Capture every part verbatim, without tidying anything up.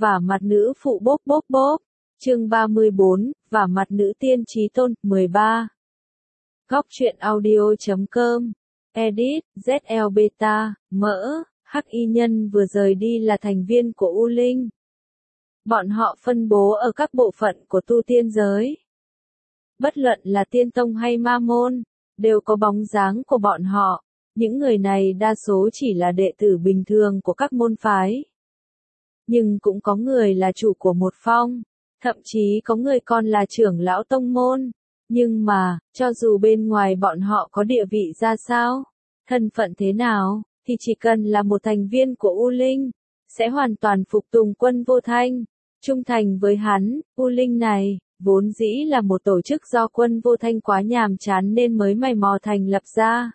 Vả mặt nữ phụ bốp bốp bốp. Chương ba mươi bốn, Vả mặt nữ tiên chí tôn, mười ba. Góc truyện audio chấm com. Edit, zét lờ Beta, mỡ, hắc y nhân vừa rời đi là thành viên của U Linh. Bọn họ phân bố ở các bộ phận của tu tiên giới. Bất luận là tiên tông hay ma môn, đều có bóng dáng của bọn họ. Những người này đa số chỉ là đệ tử bình thường của các môn phái. Nhưng cũng có người là chủ của một phong, thậm chí có người còn là trưởng lão tông môn. Nhưng mà, cho dù bên ngoài bọn họ có địa vị ra sao, thân phận thế nào, thì chỉ cần là một thành viên của U Linh, sẽ hoàn toàn phục tùng Quân Vô Thanh, trung thành với hắn. U Linh này, vốn dĩ là một tổ chức do Quân Vô Thanh quá nhàm chán nên mới mày mò thành lập ra.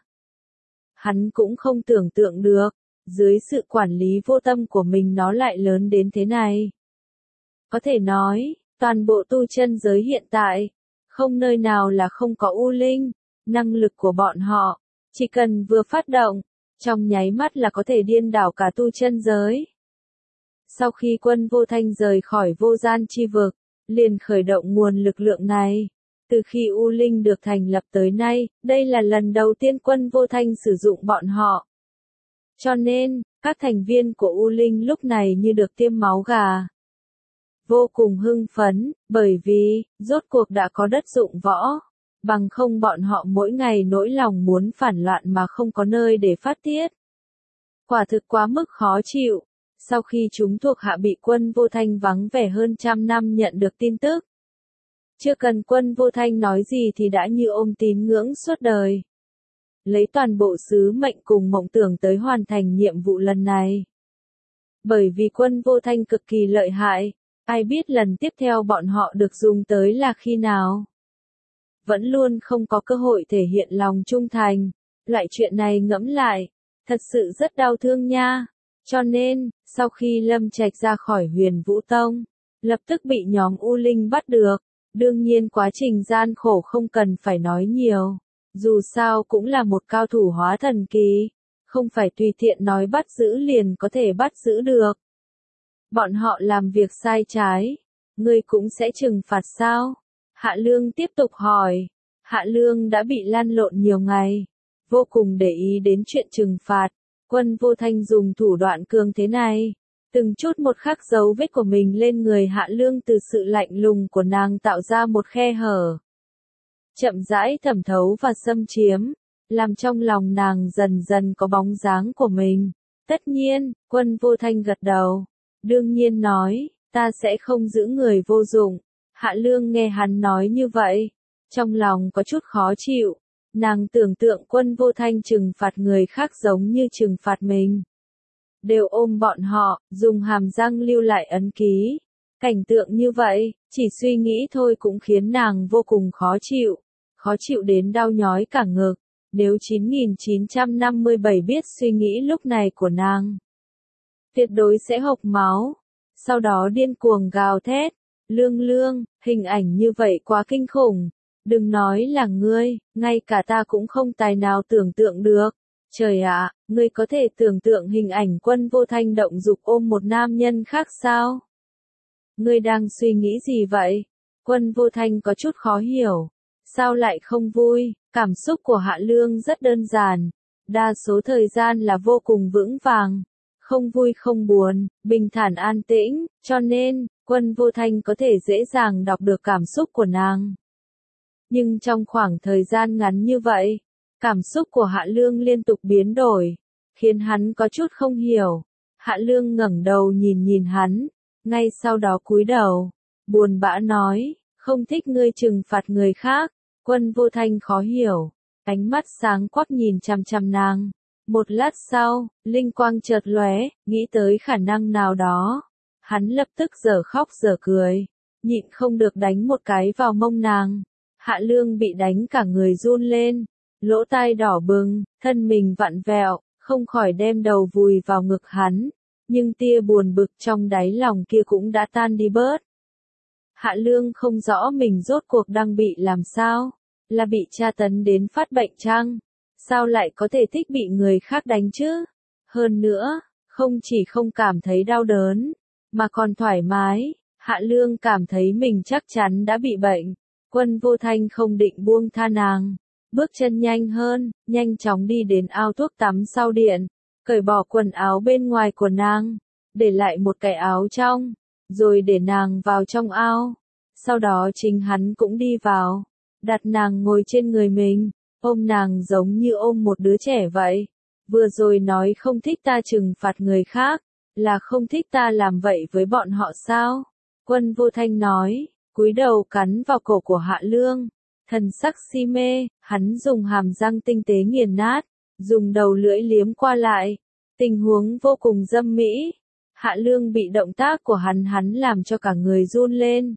Hắn cũng không tưởng tượng được, dưới sự quản lý vô tâm của mình nó lại lớn đến thế này. Có thể nói, toàn bộ tu chân giới hiện tại, không nơi nào là không có U Linh, năng lực của bọn họ, chỉ cần vừa phát động, trong nháy mắt là có thể điên đảo cả tu chân giới. Sau khi Quân Vô Thanh rời khỏi vô gian chi vực, liền khởi động nguồn lực lượng này. Từ khi U Linh được thành lập tới nay, đây là lần đầu tiên Quân Vô Thanh sử dụng bọn họ. Cho nên, các thành viên của U Linh lúc này như được tiêm máu gà. Vô cùng hưng phấn, bởi vì, rốt cuộc đã có đất dụng võ. Bằng không bọn họ mỗi ngày nỗi lòng muốn phản loạn mà không có nơi để phát tiết. Quả thực quá mức khó chịu. Sau khi chúng thuộc hạ bị Quân Vô Thanh vắng vẻ hơn trăm năm nhận được tin tức. Chưa cần Quân Vô Thanh nói gì thì đã như ôm tín ngưỡng suốt đời. Lấy toàn bộ sứ mệnh cùng mộng tưởng tới hoàn thành nhiệm vụ lần này. Bởi vì Quân Vô Thanh cực kỳ lợi hại, ai biết lần tiếp theo bọn họ được dùng tới là khi nào. Vẫn luôn không có cơ hội thể hiện lòng trung thành. Loại chuyện này ngẫm lại, thật sự rất đau thương nha. Cho nên, sau khi Lâm Trạch ra khỏi Huyền Vũ Tông, lập tức bị nhóm U Linh bắt được. Đương nhiên quá trình gian khổ không cần phải nói nhiều. Dù sao cũng là một cao thủ hóa thần kỳ. Không phải tùy tiện nói bắt giữ liền có thể bắt giữ được. Bọn họ làm việc sai trái. Ngươi cũng sẽ trừng phạt sao? Hạ Lương tiếp tục hỏi. Hạ Lương đã bị lăn lộn nhiều ngày. Vô cùng để ý đến chuyện trừng phạt. Quân Vô Thanh dùng thủ đoạn cường thế này. Từng chút một khắc dấu vết của mình lên người Hạ Lương từ sự lạnh lùng của nàng tạo ra một khe hở. Chậm rãi thẩm thấu và xâm chiếm, làm trong lòng nàng dần dần có bóng dáng của mình. Tất nhiên, Quân Vô Thanh gật đầu. Đương nhiên nói, ta sẽ không giữ người vô dụng. Hạ Lương nghe hắn nói như vậy. Trong lòng có chút khó chịu. Nàng tưởng tượng Quân Vô Thanh trừng phạt người khác giống như trừng phạt mình. Đều ôm bọn họ, dùng hàm răng lưu lại ấn ký. Cảnh tượng như vậy, chỉ suy nghĩ thôi cũng khiến nàng vô cùng khó chịu. Khó chịu đến đau nhói cả ngực. Nếu chín nghìn chín trăm năm mươi bảy biết suy nghĩ lúc này của nàng, tuyệt đối sẽ hộc máu. Sau đó điên cuồng gào thét. Lương Lương, hình ảnh như vậy quá kinh khủng. Đừng nói là ngươi, ngay cả ta cũng không tài nào tưởng tượng được. Trời ạ, ngươi có thể tưởng tượng hình ảnh Quân Vô Thanh động dục ôm một nam nhân khác sao? Ngươi đang suy nghĩ gì vậy? Quân Vô Thanh có chút khó hiểu. Sao lại không vui? Cảm xúc của Hạ Lương rất đơn giản. Đa số thời gian là vô cùng vững vàng. Không vui không buồn, bình thản an tĩnh, cho nên, Quân Vô Thanh có thể dễ dàng đọc được cảm xúc của nàng. Nhưng trong khoảng thời gian ngắn như vậy, cảm xúc của Hạ Lương liên tục biến đổi, khiến hắn có chút không hiểu. Hạ Lương ngẩng đầu nhìn nhìn hắn, ngay sau đó cúi đầu, buồn bã nói, không thích ngươi trừng phạt người khác. Quân Vô Thanh khó hiểu, ánh mắt sáng quắc nhìn chằm chằm nàng. Một lát sau, linh quang chợt lóe, nghĩ tới khả năng nào đó. Hắn lập tức dở khóc dở cười, nhịn không được đánh một cái vào mông nàng. Hạ Lương bị đánh cả người run lên, lỗ tai đỏ bừng, thân mình vặn vẹo, không khỏi đem đầu vùi vào ngực hắn. Nhưng tia buồn bực trong đáy lòng kia cũng đã tan đi bớt. Hạ Lương không rõ mình rốt cuộc đang bị làm sao, là bị tra tấn đến phát bệnh chăng? Sao lại có thể thích bị người khác đánh chứ? Hơn nữa, không chỉ không cảm thấy đau đớn, mà còn thoải mái. Hạ Lương cảm thấy mình chắc chắn đã bị bệnh. Quân Vô Thanh không định buông tha nàng. Bước chân nhanh hơn, nhanh chóng đi đến ao thuốc tắm sau điện, cởi bỏ quần áo bên ngoài của nàng, để lại một cái áo trong, rồi để nàng vào trong ao. Sau đó chính hắn cũng đi vào, đặt nàng ngồi trên người mình, ôm nàng giống như ôm một đứa trẻ vậy. Vừa rồi nói không thích ta trừng phạt người khác, là không thích ta làm vậy với bọn họ sao? Quân Vô Thanh nói, cúi đầu cắn vào cổ của Hạ Lương. Thần sắc si mê, hắn dùng hàm răng tinh tế nghiền nát, dùng đầu lưỡi liếm qua lại. Tình huống vô cùng dâm mỹ. Hạ Lương bị động tác của hắn hắn làm cho cả người run lên.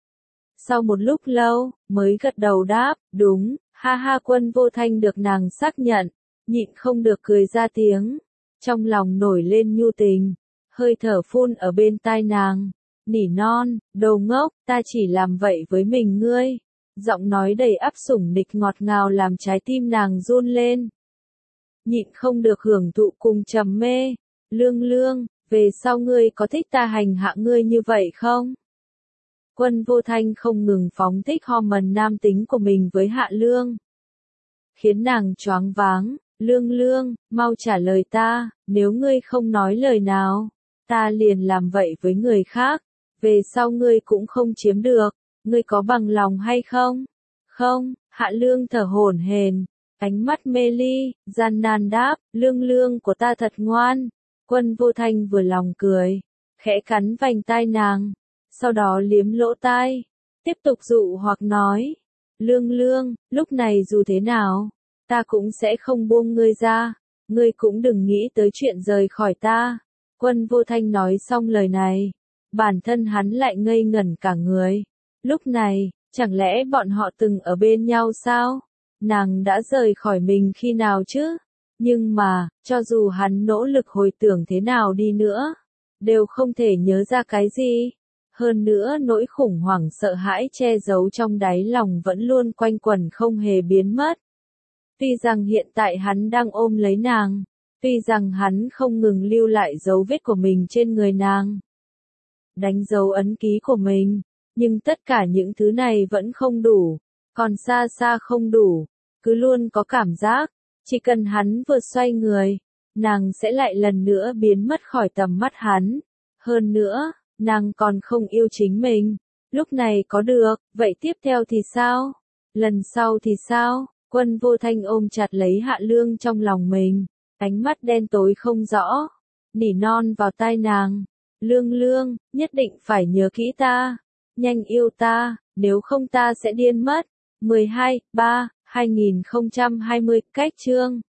Sau một lúc lâu, mới gật đầu đáp, đúng, ha ha. Quân Vô Thanh được nàng xác nhận, nhịn không được cười ra tiếng. Trong lòng nổi lên nhu tình, hơi thở phun ở bên tai nàng, nỉ non, đồ ngốc, ta chỉ làm vậy với mình ngươi. Giọng nói đầy áp sủng nịch ngọt ngào làm trái tim nàng run lên. Nhịn không được hưởng thụ cùng trầm mê. Lương Lương, về sau ngươi có thích ta hành hạ ngươi như vậy không? Quân Vô Thanh không ngừng phóng thích hormone nam tính của mình với Hạ Lương, khiến nàng choáng váng. Lương Lương, mau trả lời ta, nếu ngươi không nói lời nào, ta liền làm vậy với người khác, về sau ngươi cũng không chiếm được, ngươi có bằng lòng hay không? Không. Hạ Lương thở hổn hển, ánh mắt mê ly, gian nan đáp, Lương Lương của ta thật ngoan. Quân Vô Thanh vừa lòng cười, khẽ cắn vành tai nàng, sau đó liếm lỗ tai, tiếp tục dụ hoặc nói, Lương Lương, lúc này dù thế nào, ta cũng sẽ không buông ngươi ra, ngươi cũng đừng nghĩ tới chuyện rời khỏi ta. Quân Vô Thanh nói xong lời này, bản thân hắn lại ngây ngẩn cả người. Lúc này, chẳng lẽ bọn họ từng ở bên nhau sao? Nàng đã rời khỏi mình khi nào chứ? Nhưng mà, cho dù hắn nỗ lực hồi tưởng thế nào đi nữa, đều không thể nhớ ra cái gì. Hơn nữa nỗi khủng hoảng sợ hãi che giấu trong đáy lòng vẫn luôn quanh quẩn không hề biến mất. Tuy rằng hiện tại hắn đang ôm lấy nàng, tuy rằng hắn không ngừng lưu lại dấu vết của mình trên người nàng, đánh dấu ấn ký của mình, nhưng tất cả những thứ này vẫn không đủ, còn xa xa không đủ, cứ luôn có cảm giác, chỉ cần hắn vừa xoay người, nàng sẽ lại lần nữa biến mất khỏi tầm mắt hắn. Hơn nữa, nàng còn không yêu chính mình. Lúc này có được, vậy tiếp theo thì sao? Lần sau thì sao? Quân Vô Thanh ôm chặt lấy Hạ Lương trong lòng mình, ánh mắt đen tối không rõ, nỉ non vào tai nàng, Lương Lương, nhất định phải nhớ kỹ ta, nhanh yêu ta, nếu không ta sẽ điên mất. mười hai, ba, hai nghìn không trăm hai mươi, cách chương